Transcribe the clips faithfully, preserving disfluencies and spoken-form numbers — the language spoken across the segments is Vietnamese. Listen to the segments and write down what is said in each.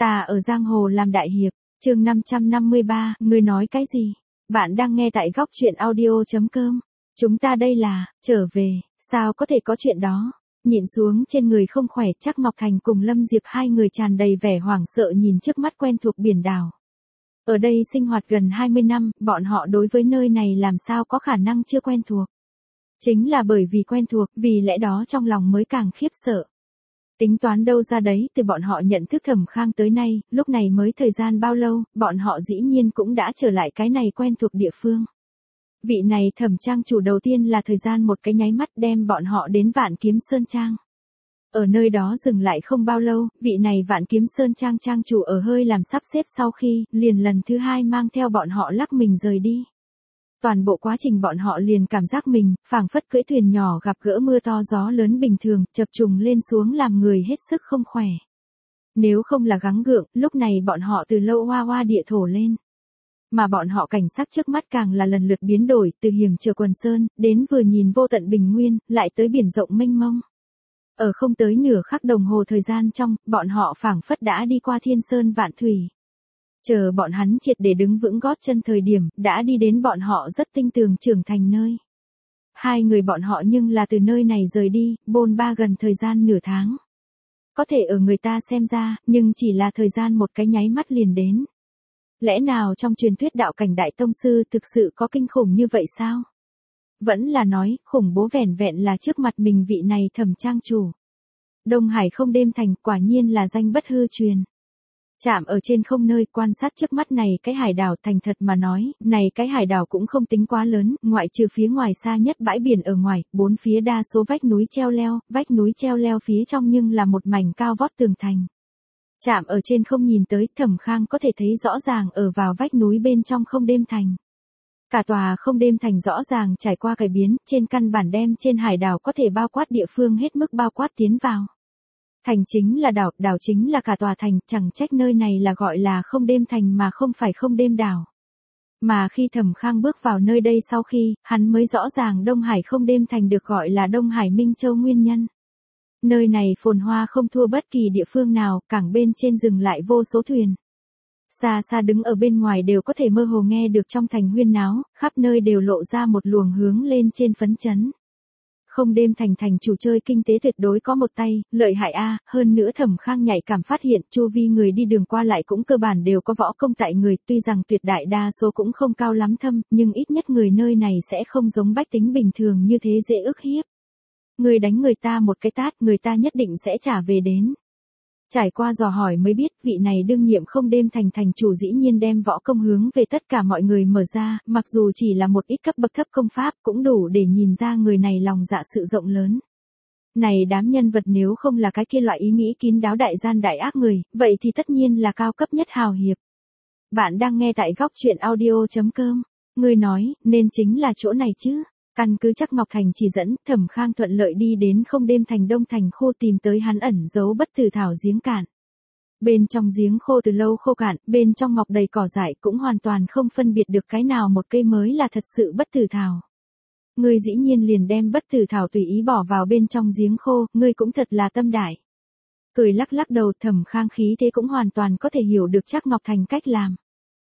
Ta ở giang hồ làm đại hiệp, chương năm trăm năm mươi ba, ngươi nói cái gì? Bạn đang nghe tại góc truyện audio.com. Chúng ta đây là, trở về, sao có thể có chuyện đó? Nhìn xuống trên người không khỏe, chắc Ngọc Thành cùng Lâm Diệp hai người tràn đầy vẻ hoảng sợ nhìn trước mắt quen thuộc biển đảo. Ở đây sinh hoạt gần hai mươi năm, bọn họ đối với nơi này làm sao có khả năng chưa quen thuộc. Chính là bởi vì quen thuộc, vì lẽ đó trong lòng mới càng khiếp sợ. Tính toán đâu ra đấy, từ bọn họ nhận thức Thẩm Khang tới nay, lúc này mới thời gian bao lâu, bọn họ dĩ nhiên cũng đã trở lại cái này quen thuộc địa phương. Vị này Thẩm trang chủ đầu tiên là thời gian một cái nháy mắt đem bọn họ đến Vạn Kiếm Sơn Trang. Ở nơi đó dừng lại không bao lâu, vị này Vạn Kiếm Sơn Trang trang chủ ở hơi làm sắp xếp sau khi, liền lần thứ hai mang theo bọn họ lắc mình rời đi. Toàn bộ quá trình bọn họ liền cảm giác mình, phảng phất cưỡi thuyền nhỏ gặp gỡ mưa to gió lớn bình thường, chập trùng lên xuống làm người hết sức không khỏe. Nếu không là gắng gượng, lúc này bọn họ từ lâu hoa hoa địa thổ lên. Mà bọn họ cảnh sắc trước mắt càng là lần lượt biến đổi, từ hiểm trở quần sơn, đến vừa nhìn vô tận bình nguyên, lại tới biển rộng mênh mông. Ở không tới nửa khắc đồng hồ thời gian trong, bọn họ phảng phất đã đi qua thiên sơn vạn thủy. Chờ bọn hắn triệt để đứng vững gót chân thời điểm, đã đi đến bọn họ rất tinh tường trưởng thành nơi. Hai người bọn họ nhưng là từ nơi này rời đi, bôn ba gần thời gian nửa tháng. Có thể ở người ta xem ra, nhưng chỉ là thời gian một cái nháy mắt liền đến. Lẽ nào trong truyền thuyết đạo cảnh đại tông sư thực sự có kinh khủng như vậy sao? Vẫn là nói, khủng bố vẻn vẹn là trước mặt mình vị này Thẩm trang chủ. Đông Hải không đêm thành, quả nhiên là danh bất hư truyền. Chạm ở trên không nơi quan sát trước mắt này cái hải đảo, thành thật mà nói, này cái hải đảo cũng không tính quá lớn, ngoại trừ phía ngoài xa nhất bãi biển ở ngoài, bốn phía đa số vách núi treo leo, vách núi treo leo phía trong nhưng là một mảnh cao vót tường thành. Chạm ở trên không nhìn tới, Thẩm Khang có thể thấy rõ ràng ở vào vách núi bên trong không đêm thành. Cả tòa không đêm thành rõ ràng trải qua cải biến, trên căn bản đem trên hải đảo có thể bao quát địa phương hết mức bao quát tiến vào. Thành chính là đảo, đảo chính là cả tòa thành, chẳng trách nơi này là gọi là không đêm thành mà không phải không đêm đảo. Mà khi Thẩm Khang bước vào nơi đây sau khi, hắn mới rõ ràng Đông Hải không đêm thành được gọi là Đông Hải Minh Châu nguyên nhân. Nơi này phồn hoa không thua bất kỳ địa phương nào, cảng bên trên dừng lại vô số thuyền. Xa xa đứng ở bên ngoài đều có thể mơ hồ nghe được trong thành huyên náo, khắp nơi đều lộ ra một luồng hướng lên trên phấn chấn. Không đêm thành thành chủ chơi kinh tế tuyệt đối có một tay, lợi hại a, hơn nữa Thẩm Khang nhạy cảm phát hiện chu vi người đi đường qua lại cũng cơ bản đều có võ công tại người, tuy rằng tuyệt đại đa số cũng không cao lắm thâm, nhưng ít nhất người nơi này sẽ không giống bách tính bình thường như thế dễ ức hiếp. Người đánh người ta một cái tát, người ta nhất định sẽ trả về đến. Trải qua dò hỏi mới biết, vị này đương nhiệm không đêm thành thành chủ dĩ nhiên đem võ công hướng về tất cả mọi người mở ra, mặc dù chỉ là một ít cấp bậc thấp công pháp cũng đủ để nhìn ra người này lòng dạ sự rộng lớn. Này đám nhân vật nếu không là cái kia loại ý nghĩ kín đáo đại gian đại ác người, vậy thì tất nhiên là cao cấp nhất hào hiệp. Bạn đang nghe tại góc truyện audio.com. Người nói, nên chính là chỗ này chứ. Căn cứ chắc Ngọc Thành chỉ dẫn, Thẩm Khang thuận lợi đi đến không đêm thành Đông thành khô tìm tới hắn ẩn giấu bất tử thảo giếng cạn. Bên trong giếng khô từ lâu khô cạn, bên trong mọc đầy cỏ dại cũng hoàn toàn không phân biệt được cái nào một cây mới là thật sự bất tử thảo. Ngươi dĩ nhiên liền đem bất tử thảo tùy ý bỏ vào bên trong giếng khô, ngươi cũng thật là tâm đại. Cười lắc lắc đầu, Thẩm Khang khí thế cũng hoàn toàn có thể hiểu được chắc Ngọc Thành cách làm.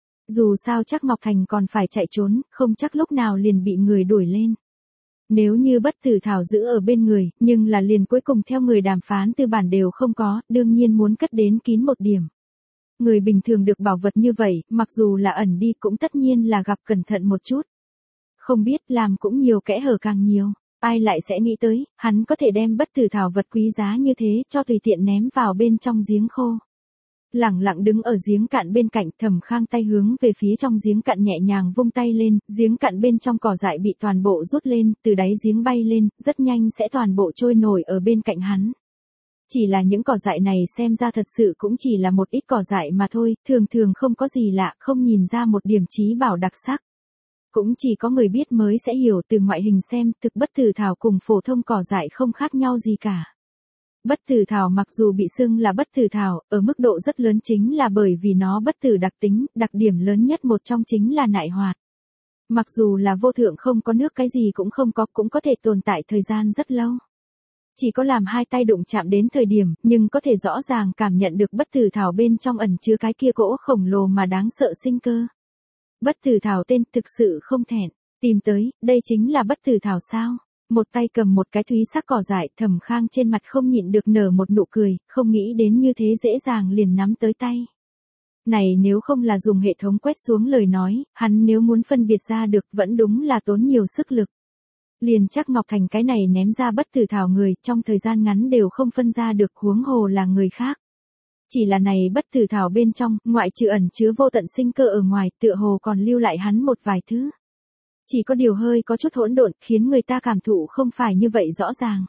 Dù sao chắc Ngọc Thành còn phải chạy trốn, không chắc lúc nào liền bị người đuổi lên. Nếu như bất tử thảo giữ ở bên người, nhưng là liền cuối cùng theo người đàm phán tư bản đều không có, đương nhiên muốn cất đến kín một điểm. Người bình thường được bảo vật như vậy, mặc dù là ẩn đi cũng tất nhiên là gặp cẩn thận một chút. Không biết làm cũng nhiều kẽ hở càng nhiều, ai lại sẽ nghĩ tới, hắn có thể đem bất tử thảo vật quý giá như thế cho tùy tiện ném vào bên trong giếng khô. Lẳng lặng đứng ở giếng cạn bên cạnh, Thẩm Khang tay hướng về phía trong giếng cạn nhẹ nhàng vung tay lên, giếng cạn bên trong cỏ dại bị toàn bộ rút lên, từ đáy giếng bay lên, rất nhanh sẽ toàn bộ trôi nổi ở bên cạnh hắn. Chỉ là những cỏ dại này xem ra thật sự cũng chỉ là một ít cỏ dại mà thôi, thường thường không có gì lạ, không nhìn ra một điểm chí bảo đặc sắc. Cũng chỉ có người biết mới sẽ hiểu, từ ngoại hình xem, thực bất tử thảo cùng phổ thông cỏ dại không khác nhau gì cả. Bất tử thảo mặc dù bị xưng là bất tử thảo, ở mức độ rất lớn chính là bởi vì nó bất tử đặc tính, đặc điểm lớn nhất một trong chính là nại hoạt. Mặc dù là vô thượng không có nước cái gì cũng không có, cũng có thể tồn tại thời gian rất lâu. Chỉ có làm hai tay đụng chạm đến thời điểm, nhưng có thể rõ ràng cảm nhận được bất tử thảo bên trong ẩn chứa cái kia gỗ khổng lồ mà đáng sợ sinh cơ. Bất tử thảo tên thực sự không thẹn, tìm tới, đây chính là bất tử thảo sao? Một tay cầm một cái thúy sắc cỏ dại, Thẩm Khang trên mặt không nhịn được nở một nụ cười, không nghĩ đến như thế dễ dàng liền nắm tới tay. Này nếu không là dùng hệ thống quét xuống lời nói, hắn nếu muốn phân biệt ra được vẫn đúng là tốn nhiều sức lực. Liền chắc Ngọc Thành cái này ném ra bất tử thảo người, trong thời gian ngắn đều không phân ra được, huống hồ là người khác. Chỉ là này bất tử thảo bên trong, ngoại trừ ẩn chứa vô tận sinh cơ ở ngoài, tựa hồ còn lưu lại hắn một vài thứ. Chỉ có điều hơi có chút hỗn độn, khiến người ta cảm thụ không phải như vậy rõ ràng.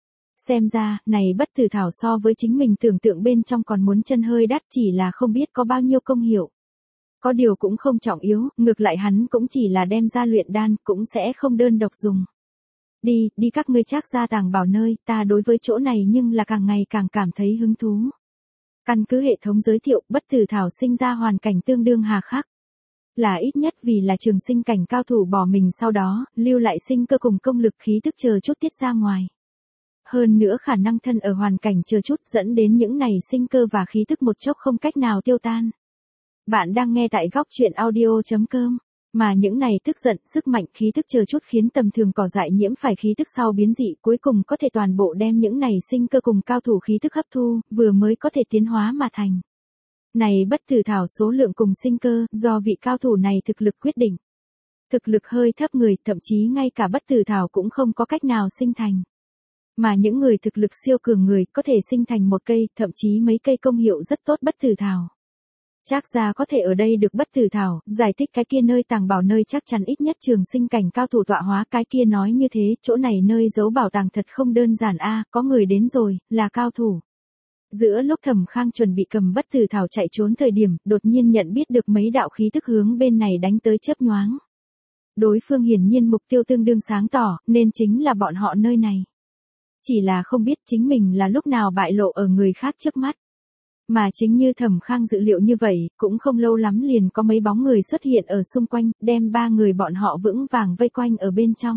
Xem ra, này bất tử thảo so với chính mình tưởng tượng bên trong còn muốn chân hơi đắt, chỉ là không biết có bao nhiêu công hiệu. Có điều cũng không trọng yếu, ngược lại hắn cũng chỉ là đem ra luyện đan, cũng sẽ không đơn độc dùng. Đi, đi các ngươi Trác gia tàng bảo nơi, ta đối với chỗ này nhưng là càng ngày càng cảm thấy hứng thú. Căn cứ hệ thống giới thiệu, bất tử thảo sinh ra hoàn cảnh tương đương hà khắc. Là ít nhất vì là trường sinh cảnh cao thủ bỏ mình sau đó, lưu lại sinh cơ cùng công lực khí tức chờ chút tiết ra ngoài. Hơn nữa khả năng thân ở hoàn cảnh chờ chút dẫn đến những này sinh cơ và khí tức một chốc không cách nào tiêu tan. Bạn đang nghe tại góc truyện audio chấm com. Mà những này tức giận, sức mạnh, khí tức chờ chút khiến tầm thường cỏ dại nhiễm phải khí tức sau biến dị, cuối cùng có thể toàn bộ đem những này sinh cơ cùng cao thủ khí tức hấp thu, vừa mới có thể tiến hóa mà thành. Này bất tử thảo số lượng cùng sinh cơ, do vị cao thủ này thực lực quyết định. Thực lực hơi thấp người, thậm chí ngay cả bất tử thảo cũng không có cách nào sinh thành. Mà những người thực lực siêu cường người, có thể sinh thành một cây, thậm chí mấy cây công hiệu rất tốt bất tử thảo. Trác gia có thể ở đây được bất tử thảo, giải thích cái kia nơi tàng bảo nơi chắc chắn ít nhất trường sinh cảnh cao thủ tọa hóa, cái kia nói như thế, chỗ này nơi giấu bảo tàng thật không đơn giản a, có người đến rồi, là cao thủ. Giữa lúc Thẩm Khang chuẩn bị cầm bất tử thảo chạy trốn thời điểm, đột nhiên nhận biết được mấy đạo khí tức hướng bên này đánh tới chớp nhoáng. Đối phương hiển nhiên mục tiêu tương đương sáng tỏ, nên chính là bọn họ nơi này. Chỉ là không biết chính mình là lúc nào bại lộ ở người khác trước mắt. Mà chính như Thẩm Khang dự liệu như vậy, cũng không lâu lắm liền có mấy bóng người xuất hiện ở xung quanh, đem ba người bọn họ vững vàng vây quanh ở bên trong.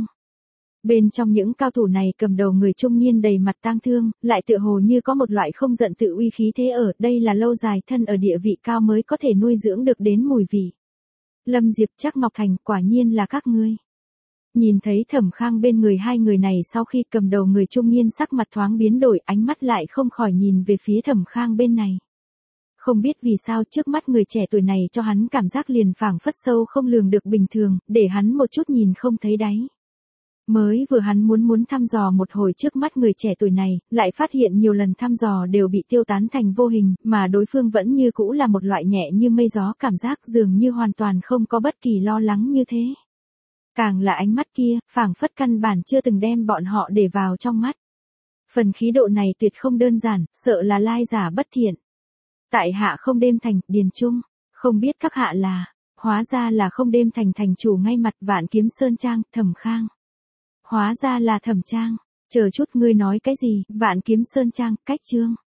Bên trong những cao thủ này cầm đầu người trung niên đầy mặt tang thương, lại tựa hồ như có một loại không giận tự uy khí thế ở, đây là lâu dài thân ở địa vị cao mới có thể nuôi dưỡng được đến mùi vị. Lâm Diệp, Trác Ngọc Thành, quả nhiên là các ngươi. Nhìn thấy Thẩm Khang bên người hai người này sau khi cầm đầu người trung niên sắc mặt thoáng biến đổi, ánh mắt lại không khỏi nhìn về phía Thẩm Khang bên này. Không biết vì sao trước mắt người trẻ tuổi này cho hắn cảm giác liền phảng phất sâu không lường được bình thường, để hắn một chút nhìn không thấy đáy. Mới vừa hắn muốn muốn thăm dò một hồi trước mắt người trẻ tuổi này, lại phát hiện nhiều lần thăm dò đều bị tiêu tán thành vô hình, mà đối phương vẫn như cũ là một loại nhẹ như mây gió cảm giác dường như hoàn toàn không có bất kỳ lo lắng như thế. Càng là ánh mắt kia, phảng phất căn bản chưa từng đem bọn họ để vào trong mắt. Phần khí độ này tuyệt không đơn giản, sợ là lai giả bất thiện. Tại hạ không đêm thành, điền trung, không biết các hạ là, hóa ra là không đêm thành thành chủ ngay mặt Vạn Kiếm Sơn Trang, Thẩm Khang. Hóa ra là Thẩm Trang, chờ chút ngươi nói cái gì, Vạn Kiếm Sơn Trang, cách chương.